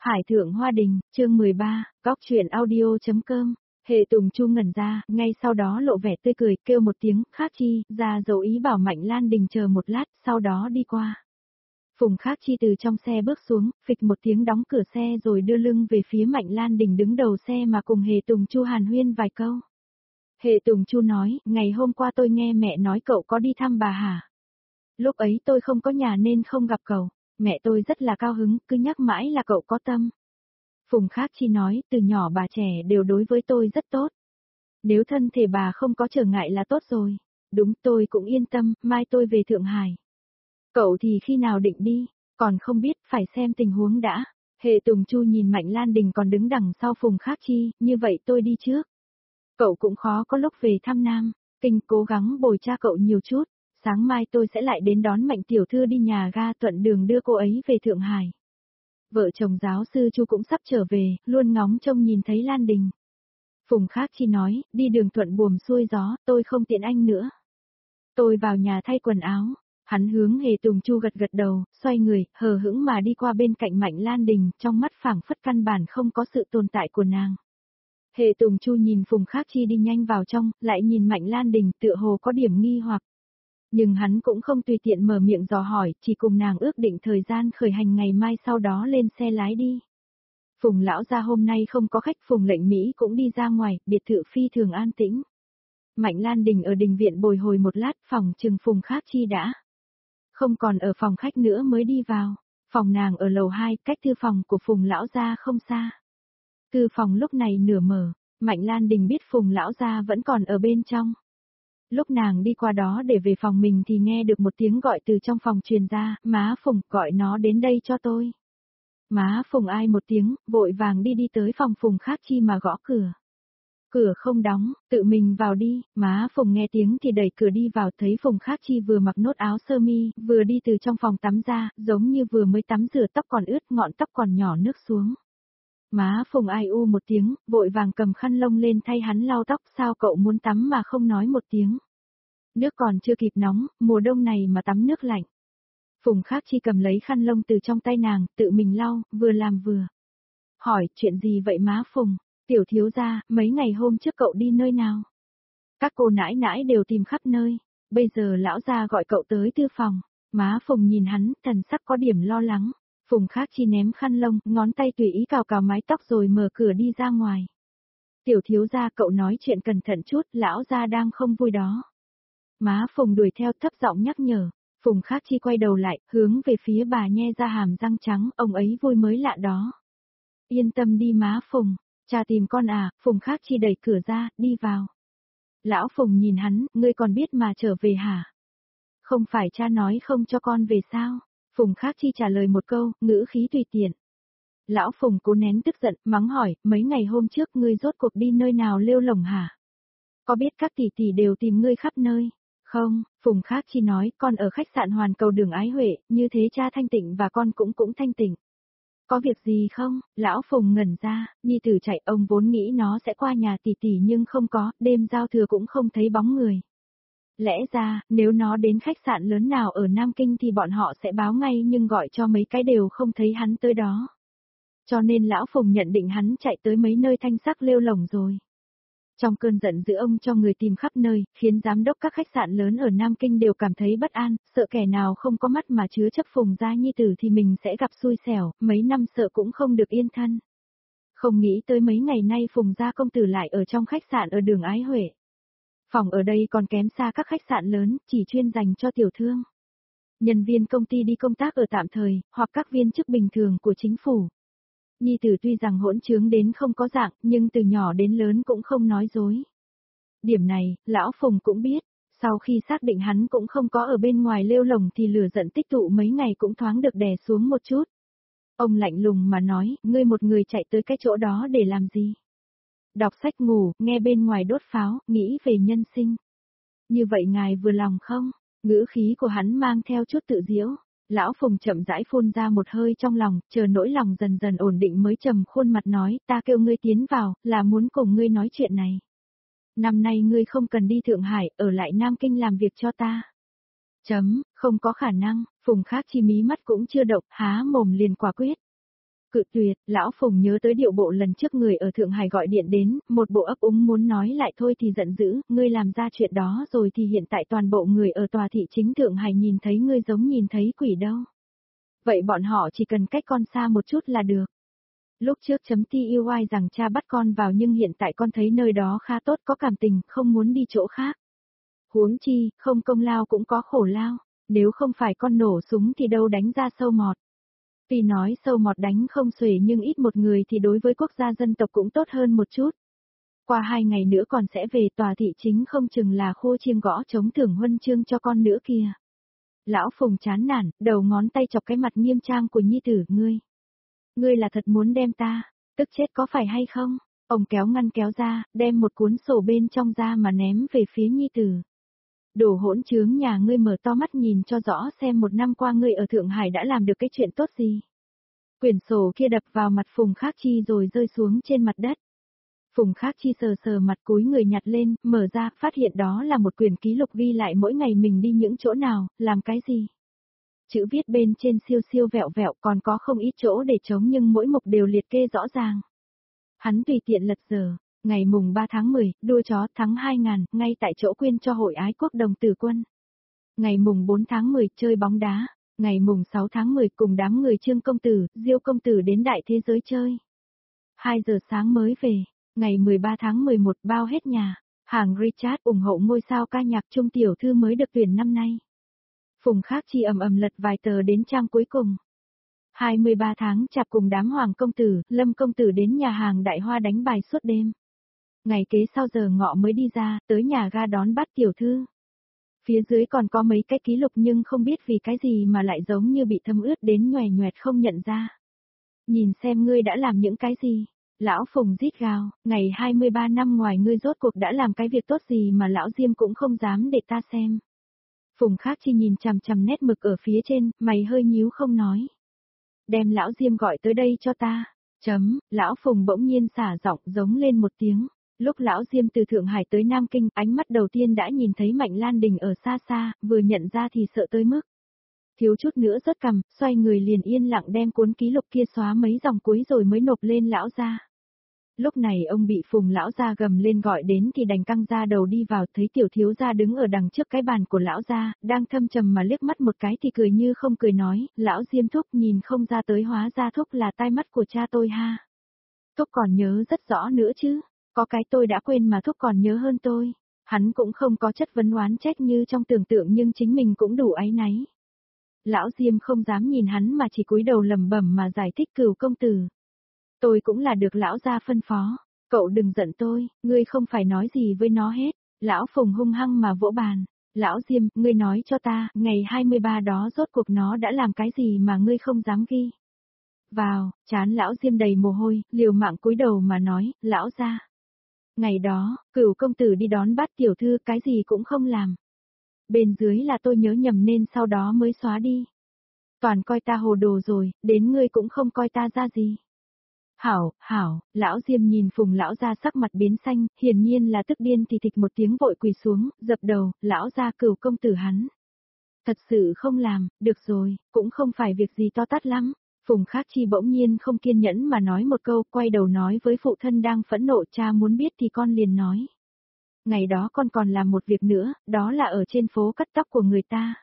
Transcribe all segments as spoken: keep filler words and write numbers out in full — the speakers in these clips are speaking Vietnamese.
Hải thượng hoa đình, chương mười ba, góc truyện audio.com. Hệ Tùng Chu ngẩn ra, ngay sau đó lộ vẻ tươi cười, kêu một tiếng, Khác Chi, ra dấu ý bảo Mạnh Lan Đình chờ một lát, sau đó đi qua. Phùng Khác Chi từ trong xe bước xuống, phịch một tiếng đóng cửa xe rồi đưa lưng về phía Mạnh Lan Đình đứng đầu xe mà cùng Hệ Tùng Chu hàn huyên vài câu. Hệ Tùng Chu nói, ngày hôm qua tôi nghe mẹ nói cậu có đi thăm bà hả? Lúc ấy tôi không có nhà nên không gặp cậu. Mẹ tôi rất là cao hứng, cứ nhắc mãi là cậu có tâm. Phùng Khác Chi nói, từ nhỏ bà trẻ đều đối với tôi rất tốt. Nếu thân thể bà không có trở ngại là tốt rồi. Đúng, tôi cũng yên tâm, mai tôi về Thượng Hải. Cậu thì khi nào định đi, còn không biết, phải xem tình huống đã. Hệ Tùng Chu nhìn Mạnh Lan Đình còn đứng đằng sau Phùng Khác Chi, như vậy tôi đi trước. Cậu cũng khó có lúc về thăm Nam, Kinh cố gắng bồi cha cậu nhiều chút. Sáng mai tôi sẽ lại đến đón Mạnh tiểu thư đi nhà ga thuận đường đưa cô ấy về Thượng Hải. Vợ chồng giáo sư Chu cũng sắp trở về, luôn ngóng trông nhìn thấy Lan Đình. Phùng Khác Chi nói, đi đường thuận buồm xuôi gió, tôi không tiện anh nữa. Tôi vào nhà thay quần áo. Hắn hướng Hệ Tùng Chu gật gật đầu, xoay người, hờ hững mà đi qua bên cạnh Mạnh Lan Đình, trong mắt phảng phất căn bản không có sự tồn tại của nàng. Hệ Tùng Chu nhìn Phùng Khác Chi đi nhanh vào trong, lại nhìn Mạnh Lan Đình tựa hồ có điểm nghi hoặc. Nhưng hắn cũng không tùy tiện mở miệng dò hỏi, chỉ cùng nàng ước định thời gian khởi hành ngày mai sau đó lên xe lái đi. Phùng lão gia hôm nay không có khách, Phùng lệnh Mỹ cũng đi ra ngoài, biệt thự phi thường an tĩnh. Mạnh Lan Đình ở đình viện bồi hồi một lát, phòng chừng Phùng Khác Chi đã không còn ở phòng khách nữa mới đi vào. Phòng nàng ở lầu hai, cách thư phòng của Phùng lão gia không xa. Thư phòng lúc này nửa mở, Mạnh Lan Đình biết Phùng lão gia vẫn còn ở bên trong. Lúc nàng đi qua đó để về phòng mình thì nghe được một tiếng gọi từ trong phòng truyền ra, má Phùng, gọi nó đến đây cho tôi. Má Phùng ai một tiếng, vội vàng đi đi tới phòng Phùng Khác Chi mà gõ cửa. Cửa không đóng, tự mình vào đi, má Phùng nghe tiếng thì đẩy cửa đi vào, thấy Phùng Khác Chi vừa mặc nốt áo sơ mi, vừa đi từ trong phòng tắm ra, giống như vừa mới tắm rửa, tóc còn ướt, ngọn tóc còn nhỏ nước xuống. Má Phùng ai u một tiếng, vội vàng cầm khăn lông lên thay hắn lau tóc, sao cậu muốn tắm mà không nói một tiếng. Nước còn chưa kịp nóng, mùa đông này mà tắm nước lạnh. Phùng Khác Chi cầm lấy khăn lông từ trong tay nàng, tự mình lau, vừa làm vừa hỏi, chuyện gì vậy má Phùng? Tiểu thiếu gia, mấy ngày hôm trước cậu đi nơi nào? Các cô nãi nãi đều tìm khắp nơi, bây giờ lão gia gọi cậu tới thư phòng. Má Phùng nhìn hắn, thần sắc có điểm lo lắng. Phùng Khác Chi ném khăn lông, ngón tay tùy ý cào cào mái tóc rồi mở cửa đi ra ngoài. Tiểu thiếu gia, cậu nói chuyện cẩn thận chút, lão gia đang không vui đó. Má Phùng đuổi theo, thấp giọng nhắc nhở. Phùng Khác Chi quay đầu lại, hướng về phía bà nhe ra hàm răng trắng, ông ấy vui mới lạ đó. Yên tâm đi má Phùng, cha tìm con à. Phùng Khác Chi đẩy cửa ra, đi vào. Lão Phùng nhìn hắn, ngươi còn biết mà trở về hả? Không phải cha nói không cho con về sao? Phùng Khác Chi trả lời một câu, ngữ khí tùy tiện. Lão Phùng cố nén tức giận, mắng hỏi, mấy ngày hôm trước ngươi rốt cuộc đi nơi nào lêu lổng hả? Có biết các tỷ tỷ đều tìm ngươi khắp nơi? Không, Phùng Khác Chi nói, con ở khách sạn Hoàn Cầu đường Ái Huệ, như thế cha thanh tịnh và con cũng cũng thanh tịnh. Có việc gì không? Lão Phùng ngẩn ra, nhi tử chạy, ông vốn nghĩ nó sẽ qua nhà tỷ tỷ nhưng không có, đêm giao thừa cũng không thấy bóng người. Lẽ ra, nếu nó đến khách sạn lớn nào ở Nam Kinh thì bọn họ sẽ báo ngay nhưng gọi cho mấy cái đều không thấy hắn tới đó. Cho nên Lão Phùng nhận định hắn chạy tới mấy nơi thanh sắc lêu lổng rồi. Trong cơn giận dữ ông cho người tìm khắp nơi, khiến giám đốc các khách sạn lớn ở Nam Kinh đều cảm thấy bất an, sợ kẻ nào không có mắt mà chứa chấp Phùng gia nhi tử thì mình sẽ gặp xui xẻo, mấy năm sợ cũng không được yên thân. Không nghĩ tới mấy ngày nay Phùng gia công tử lại ở trong khách sạn ở đường Ái Huệ. Phòng ở đây còn kém xa các khách sạn lớn, chỉ chuyên dành cho tiểu thương. Nhân viên công ty đi công tác ở tạm thời, hoặc các viên chức bình thường của chính phủ. Nhi tử tuy rằng hỗn trướng đến không có dạng, nhưng từ nhỏ đến lớn cũng không nói dối. Điểm này, Lão Phùng cũng biết, sau khi xác định hắn cũng không có ở bên ngoài lêu lổng thì lửa giận tích tụ mấy ngày cũng thoáng được đè xuống một chút. Ông lạnh lùng mà nói, ngươi một người chạy tới cái chỗ đó để làm gì? Đọc sách ngủ, nghe bên ngoài đốt pháo, nghĩ về nhân sinh. Như vậy ngài vừa lòng không? Ngữ khí của hắn mang theo chút tự giễu. Lão Phùng chậm rãi phun ra một hơi trong lòng, chờ nỗi lòng dần dần ổn định mới trầm khuôn mặt nói, ta kêu ngươi tiến vào, là muốn cùng ngươi nói chuyện này. Năm nay ngươi không cần đi Thượng Hải, ở lại Nam Kinh làm việc cho ta. Chấm, không có khả năng. Phùng Khác Chi mí mắt cũng chưa động, há mồm liền quả quyết. Cự tuyệt, lão Phùng nhớ tới điệu bộ lần trước người ở Thượng Hải gọi điện đến, một bộ ấp úng muốn nói lại thôi thì giận dữ, ngươi làm ra chuyện đó rồi thì hiện tại toàn bộ người ở tòa thị chính Thượng Hải nhìn thấy ngươi giống nhìn thấy quỷ đâu. Vậy bọn họ chỉ cần cách con xa một chút là được. Lúc trước chấm ti yêu ai rằng cha bắt con vào nhưng hiện tại con thấy nơi đó khá tốt có cảm tình, không muốn đi chỗ khác. Huống chi, không công lao cũng có khổ lao, nếu không phải con nổ súng thì đâu đánh ra sâu mọt. Tuy nói sâu mọt đánh không xuể nhưng ít một người thì đối với quốc gia dân tộc cũng tốt hơn một chút. Qua hai ngày nữa còn sẽ về tòa thị chính không chừng là khô chiêng gõ chống thưởng huân chương cho con nữa kìa. Lão Phùng chán nản, đầu ngón tay chọc cái mặt nghiêm trang của nhi tử, ngươi. Ngươi là thật muốn đem ta, tức chết có phải hay không? Ông kéo ngăn kéo ra, đem một cuốn sổ bên trong ra mà ném về phía nhi tử. Đồ hỗn trướng nhà ngươi, mở to mắt nhìn cho rõ xem một năm qua ngươi ở Thượng Hải đã làm được cái chuyện tốt gì. Quyển sổ kia đập vào mặt Phùng Khắc Chi rồi rơi xuống trên mặt đất. Phùng Khắc Chi sờ sờ mặt cúi người nhặt lên, mở ra, phát hiện đó là một quyển ký lục ghi lại mỗi ngày mình đi những chỗ nào, làm cái gì. Chữ viết bên trên siêu siêu vẹo vẹo, còn có không ít chỗ để trống nhưng mỗi mục đều liệt kê rõ ràng. Hắn tùy tiện lật dở, ngày mùng ba tháng mười, đua chó thắng hai ngàn, ngay tại chỗ quyên cho Hội Ái Quốc Đồng Tử Quân. Ngày mùng bốn tháng mười, chơi bóng đá. Ngày mùng sáu tháng mười, cùng đám người Trương Công Tử, Diêu Công Tử đến Đại Thế Giới chơi. hai giờ sáng mới về. Ngày mười ba tháng mười một, bao hết nhà. Hàng Richard ủng hộ ngôi sao ca nhạc Trung tiểu thư mới được tuyển năm nay. Phùng Khắc Chi ầm ầm lật vài tờ đến trang cuối cùng. hai mươi ba tháng chạp, cùng đám Hoàng Công Tử, Lâm Công Tử đến nhà hàng Đại Hoa đánh bài suốt đêm. Ngày kế sau giờ ngọ mới đi ra, tới nhà ga đón bắt tiểu thư. Phía dưới còn có mấy cái ký lục nhưng không biết vì cái gì mà lại giống như bị thấm ướt đến nhòe nhoẹt không nhận ra. Nhìn xem ngươi đã làm những cái gì. Lão Phùng rít gào, ngày hai mươi ba năm ngoài ngươi rốt cuộc đã làm cái việc tốt gì mà lão Diêm cũng không dám để ta xem. Phùng Khắc Chi nhìn chằm chằm nét mực ở phía trên, mày hơi nhíu không nói. Đem lão Diêm gọi tới đây cho ta. Chấm, lão Phùng bỗng nhiên xả giọng giống lên một tiếng. Lúc lão Diêm từ Thượng Hải tới Nam Kinh, ánh mắt đầu tiên đã nhìn thấy Mạnh Lan Đình ở xa xa, vừa nhận ra thì sợ tới mức. Thiếu chút nữa rớt cằm, xoay người liền yên lặng đem cuốn ký lục kia xóa mấy dòng cuối rồi mới nộp lên lão gia. Lúc này ông bị Phùng lão gia gầm lên gọi đến thì đành căng ra đầu đi vào, thấy tiểu thiếu gia đứng ở đằng trước cái bàn của lão gia, đang thâm trầm mà liếc mắt một cái thì cười như không cười nói, lão Diêm thúc nhìn không ra tới hóa ra thúc là tai mắt của cha tôi ha. Thúc còn nhớ rất rõ nữa chứ. Có cái tôi đã quên mà thúc còn nhớ hơn tôi. Hắn cũng không có chất vấn oán trách như trong tưởng tượng nhưng chính mình cũng đủ áy náy. Lão Diêm không dám nhìn hắn mà chỉ cúi đầu lẩm bẩm mà giải thích, Cửu công tử. Tôi cũng là được lão gia phân phó. Cậu đừng giận tôi, ngươi không phải nói gì với nó hết. Lão Phùng hung hăng mà vỗ bàn. Lão Diêm, ngươi nói cho ta, ngày hai mươi ba đó rốt cuộc nó đã làm cái gì mà ngươi không dám ghi. Vào, chán lão Diêm đầy mồ hôi, liều mạng cúi đầu mà nói, lão gia. Ngày đó, Cửu công tử đi đón bắt tiểu thư, cái gì cũng không làm. Bên dưới là tôi nhớ nhầm nên sau đó mới xóa đi. Toàn coi ta hồ đồ rồi, đến ngươi cũng không coi ta ra gì. Hảo, hảo, lão Diêm nhìn Phùng lão gia sắc mặt biến xanh, hiển nhiên là tức điên thì thịch một tiếng vội quỳ xuống, dập đầu, lão gia Cửu công tử hắn. Thật sự không làm, được rồi, cũng không phải việc gì to tát lắm. Phùng Khắc Chi bỗng nhiên không kiên nhẫn mà nói một câu, quay đầu nói với phụ thân đang phẫn nộ, cha muốn biết thì con liền nói. Ngày đó con còn làm một việc nữa, đó là ở trên phố cắt tóc của người ta.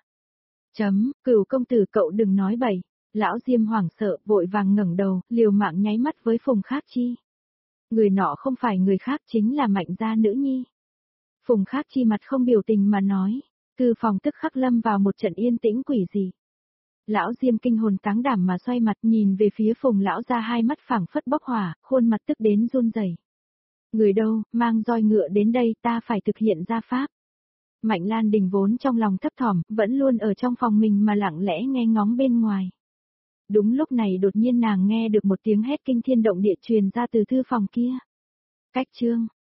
Chấm, Cửu công tử cậu đừng nói bậy. Lão Diêm hoảng sợ, vội vàng ngẩng đầu, liều mạng nháy mắt với Phùng Khắc Chi. Người nọ không phải người khác, chính là Mạnh gia nữ nhi. Phùng Khắc Chi mặt không biểu tình mà nói, thư phòng tức khắc lâm vào một trận yên tĩnh quỷ dị. Lão Diêm kinh hồn táng đảm mà xoay mặt nhìn về phía Phùng lão gia, hai mắt phảng phất bốc hỏa, khuôn mặt tức đến run rẩy. Người đâu, mang roi ngựa đến đây, ta phải thực hiện gia pháp. Mạnh Lan Đình vốn trong lòng thấp thỏm, vẫn luôn ở trong phòng mình mà lặng lẽ nghe ngóng bên ngoài. Đúng lúc này đột nhiên nàng nghe được một tiếng hét kinh thiên động địa truyền ra từ thư phòng kia. Cách chương